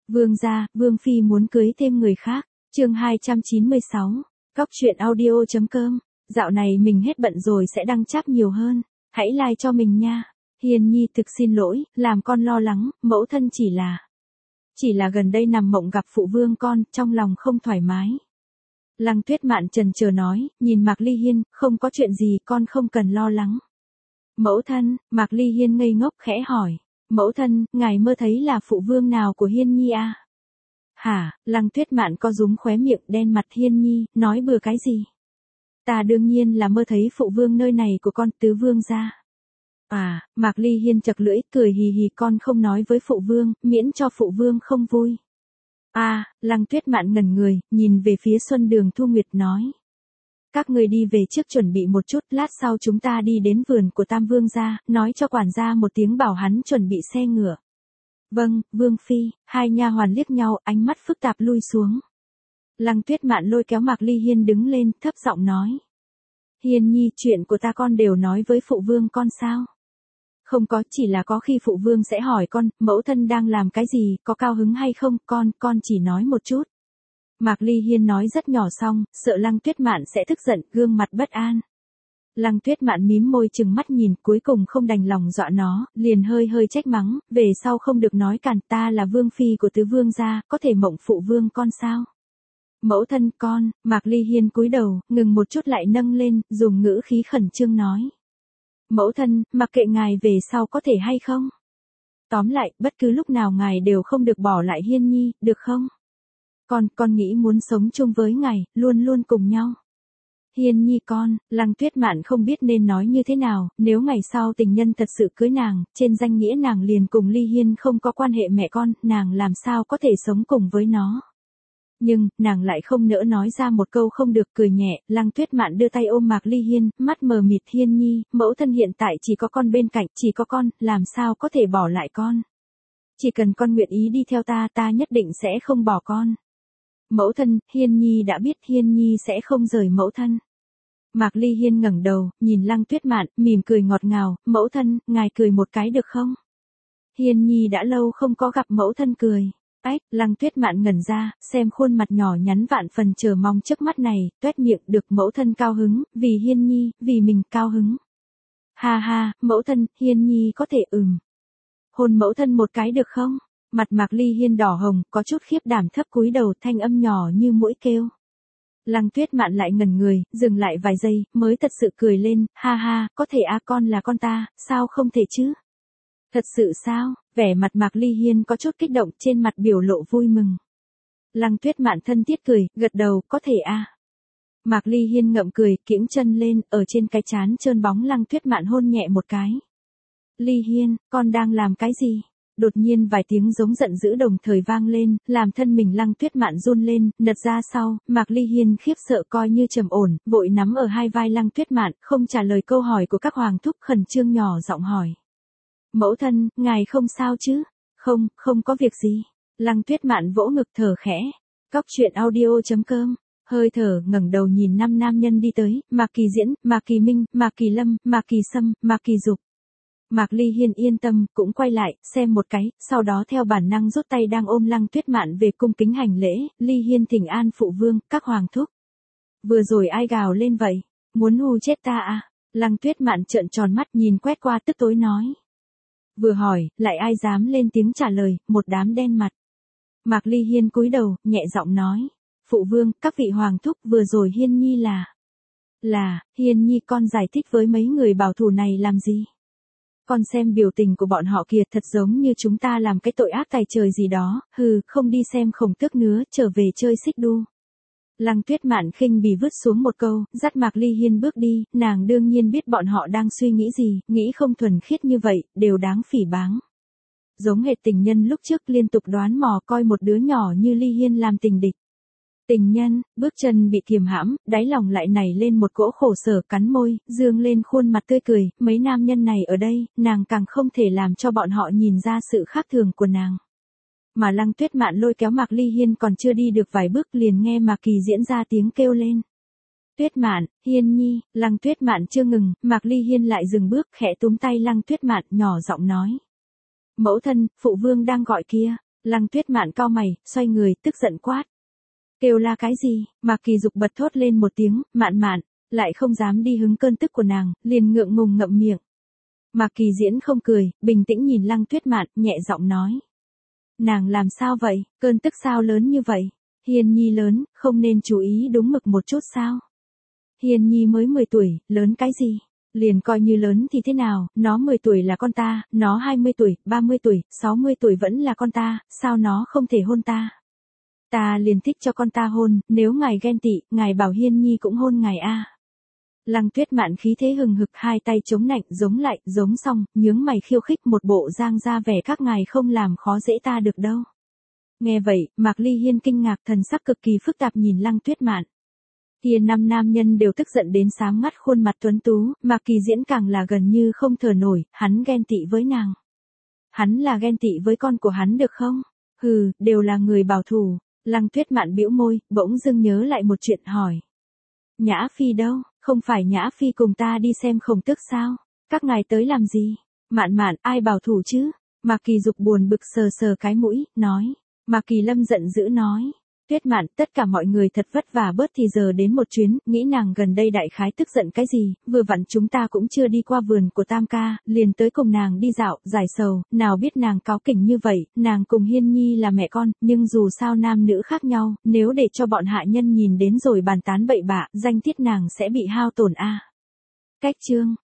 Vương gia, Vương Phi muốn cưới thêm người khác. Chương 296. Cóc truyện audio.com. Dạo này mình hết bận rồi sẽ đăng chap nhiều hơn. Hãy like cho mình nha. Hiền Nhi thực xin lỗi, làm con lo lắng, mẫu thân chỉ là gần đây nằm mộng gặp phụ vương con, trong lòng không thoải mái. Lăng Tuyết Mạn chần chờ nói, nhìn Mạc Ly Hiên, không có chuyện gì, con không cần lo lắng. Mẫu thân, Mạc Ly Hiên ngây ngốc khẽ hỏi. Mẫu thân, ngài mơ thấy là phụ vương nào của Hiên Nhi à? Hả? Lăng Tuyết Mạn co rúm khóe miệng đen mặt. Hiên Nhi, nói bừa cái gì? Ta đương nhiên là mơ thấy phụ vương nơi này của con, tứ vương gia. À, Mạc Ly Hiên chật lưỡi, cười hì hì, con không nói với phụ vương, miễn cho phụ vương không vui. À, Lăng Tuyết Mạn ngẩn người, nhìn về phía Xuân Đường Thu Nguyệt nói. Các người đi về trước chuẩn bị một chút, lát sau chúng ta đi đến vườn của Tam Vương gia, nói cho quản gia một tiếng bảo hắn chuẩn bị xe ngựa. Vâng, Vương Phi. Hai nha hoàn liếc nhau, ánh mắt phức tạp lui xuống. Lăng Tuyết Mạn lôi kéo Mạc Ly Hiên đứng lên, thấp giọng nói. Hiên Nhi, chuyện của ta con đều nói với phụ vương con sao? Không có, chỉ là có khi phụ vương sẽ hỏi con, mẫu thân đang làm cái gì, có cao hứng hay không, con chỉ nói một chút. Mạc Ly Hiên nói rất nhỏ xong, sợ Lăng Tuyết Mạn sẽ tức giận, gương mặt bất an. Lăng Tuyết Mạn mím môi chừng mắt nhìn, cuối cùng không đành lòng dọa nó, liền hơi trách mắng, về sau không được nói càn, ta là vương phi của tứ vương gia, có thể mộng phụ vương con sao? Mẫu thân con. Mạc Ly Hiên cúi đầu, ngừng một chút lại nâng lên, dùng ngữ khí khẩn trương nói. Mẫu thân, mặc kệ ngài về sau có thể hay không? Tóm lại, bất cứ lúc nào ngài đều không được bỏ lại Hiên Nhi, được không? Con nghĩ muốn sống chung với ngài, luôn luôn cùng nhau. Hiên Nhi con. Lăng Tuyết Mạn không biết nên nói như thế nào, nếu ngày sau tình nhân thật sự cưới nàng, trên danh nghĩa nàng liền cùng Ly Hiên không có quan hệ mẹ con, nàng làm sao có thể sống cùng với nó. Nhưng, nàng lại không nỡ nói ra một câu không được, cười nhẹ. Lăng Tuyết Mạn đưa tay ôm Mạc Ly Hiên, mắt mờ mịt. Hiên Nhi, mẫu thân hiện tại chỉ có con bên cạnh, chỉ có con, làm sao có thể bỏ lại con. Chỉ cần con nguyện ý đi theo ta nhất định sẽ không bỏ con. Mẫu thân, Hiên Nhi đã biết, Hiên Nhi sẽ không rời mẫu thân. Mạc Ly Hiên ngẩng đầu, nhìn Lăng Tuyết Mạn, mỉm cười ngọt ngào, mẫu thân, ngài cười một cái được không? Hiên Nhi đã lâu không có gặp mẫu thân cười. Ách, Lăng Tuyết Mạn ngẩn ra, xem khuôn mặt nhỏ nhắn vạn phần chờ mong trước mắt này, toét miệng, được mẫu thân cao hứng, vì Hiên Nhi, vì mình cao hứng. Ha ha, mẫu thân, Hiên Nhi có thể hôn mẫu thân một cái được không? Mặt Mạc Ly Hiên đỏ hồng, có chút khiếp đảm, thấp cúi đầu, thanh âm nhỏ như muỗi kêu. Lăng Tuyết Mạn lại ngẩn người, dừng lại vài giây, mới thật sự cười lên, ha ha, có thể à, con là con ta, sao không thể chứ? Thật sự sao? Vẻ mặt Mạc Ly Hiên có chút kích động, trên mặt biểu lộ vui mừng. Lăng Tuyết Mạn thân thiết cười, gật đầu, có thể à. Mạc Ly Hiên ngậm cười, kiễng chân lên, ở trên cái trán trơn bóng Lăng Tuyết Mạn hôn nhẹ một cái. Ly Hiên, con đang làm cái gì? Đột nhiên vài tiếng giống giận dữ đồng thời vang lên, làm thân mình Lăng Tuyết Mạn run lên, nật ra sau, Mạc Ly Hiên khiếp sợ coi như trầm ổn, vội nắm ở hai vai Lăng Tuyết Mạn, không trả lời câu hỏi của các hoàng thúc, khẩn trương nhỏ giọng hỏi. Mẫu thân, ngài không sao chứ? Không có việc gì. Lăng Tuyết Mạn vỗ ngực thở khẽ. Cóc truyện audio.com. Hơi thở ngẩng đầu nhìn 5 nam nhân đi tới, Mạc Kỳ Diễn, Mạc Kỳ Minh, Mạc Kỳ Lâm, Mạc Kỳ Sâm, Mạc Kỳ Dục. Mạc Ly Hiên yên tâm, cũng quay lại, xem một cái, sau đó theo bản năng rút tay đang ôm Lăng Tuyết Mạn về cung kính hành lễ. Ly Hiên thỉnh an phụ vương, các hoàng thúc. Vừa rồi ai gào lên vậy? Muốn hù chết ta à? Lăng Tuyết Mạn trợn tròn mắt nhìn quét qua tức tối nói. Vừa hỏi, lại ai dám lên tiếng trả lời, một đám đen mặt. Mạc Ly Hiên cúi đầu, nhẹ giọng nói. Phụ vương, các vị hoàng thúc, vừa rồi Hiên Nhi Hiên Nhi con giải thích với mấy người bảo thủ này làm gì? Con xem biểu tình của bọn họ kìa, thật giống như chúng ta làm cái tội ác tày trời gì đó, không đi xem Khổng Tước nữa, trở về chơi xích đu. Lăng Tuyết Mạn khinh bỉ vứt xuống một câu, dắt Mạc Ly Hiên bước đi, nàng đương nhiên biết bọn họ đang suy nghĩ gì, nghĩ không thuần khiết như vậy, đều đáng phỉ báng. Giống hệt tình nhân lúc trước liên tục đoán mò coi một đứa nhỏ như Ly Hiên làm tình địch. Tình nhân, bước chân bị kiềm hãm, đáy lòng lại nảy lên một cỗ khổ sở, cắn môi, dương lên khuôn mặt tươi cười, mấy nam nhân này ở đây, nàng càng không thể làm cho bọn họ nhìn ra sự khác thường của nàng. Mà Lăng Tuyết Mạn lôi kéo Mạc Ly Hiên còn chưa đi được vài bước liền nghe Mạc Kỳ Diễn ra tiếng kêu lên. Tuyết Mạn, Hiên Nhi. Lăng Tuyết Mạn chưa ngừng, Mạc Ly Hiên lại dừng bước, khẽ túm tay Lăng Tuyết Mạn, nhỏ giọng nói. Mẫu thân, phụ vương đang gọi kia. Lăng Tuyết Mạn cau mày, xoay người, tức giận quát. Kêu la cái gì? Mạc Kỳ Dục bật thốt lên một tiếng, Mạn Mạn, lại không dám đi hứng cơn tức của nàng, liền ngượng ngùng ngậm miệng. Mạc Kỳ Diễn không cười, bình tĩnh nhìn Lăng Tuyết Mạn, nhẹ giọng nói. Nàng làm sao vậy, cơn tức sao lớn như vậy? Hiên Nhi lớn, không nên chú ý đúng mực một chút sao? Hiên Nhi mới 10 tuổi, lớn cái gì? Liền coi như lớn thì thế nào, nó 10 tuổi là con ta, nó 20 tuổi, 30 tuổi, 60 tuổi vẫn là con ta, sao nó không thể hôn ta? Ta liền thích cho con ta hôn, nếu ngài ghen tị, ngài bảo Hiên Nhi cũng hôn ngài a. Lăng Tuyết Mạn khí thế hừng hực, hai tay chống nạnh, giống xong, nhướng mày khiêu khích, một bộ giang ra vẻ các ngài không làm khó dễ ta được đâu. Nghe vậy, Mạc Ly Hiên kinh ngạc, thần sắc cực kỳ phức tạp nhìn Lăng Tuyết Mạn. Kia năm nam nhân đều tức giận đến sáng ngắt khuôn mặt tuấn tú, Mạc Kỳ Diễn càng là gần như không thở nổi, hắn ghen tị với nàng. Hắn là ghen tị với con của hắn được không? Hừ, đều là người bảo thủ. Lăng Tuyết Mạn bĩu môi, bỗng dưng nhớ lại một chuyện hỏi. Nhã Phi đâu, không phải Nhã Phi cùng ta đi xem Khổng Tước sao? Các ngài tới làm gì? Mạn Mạn, ai bảo thủ chứ? Mạc Kỳ Dục buồn bực sờ sờ cái mũi, nói. Mạc Kỳ Lâm giận dữ nói. Tuyết Mạn, tất cả mọi người thật vất vả bớt thì giờ đến một chuyến, nghĩ nàng gần đây đại khái tức giận cái gì, vừa vặn chúng ta cũng chưa đi qua vườn của Tam ca, liền tới cùng nàng đi dạo, giải sầu, nào biết nàng cáu kỉnh như vậy, nàng cùng Hiên Nhi là mẹ con, nhưng dù sao nam nữ khác nhau, nếu để cho bọn hạ nhân nhìn đến rồi bàn tán bậy bạ, danh tiết nàng sẽ bị hao tổn a. Cách chương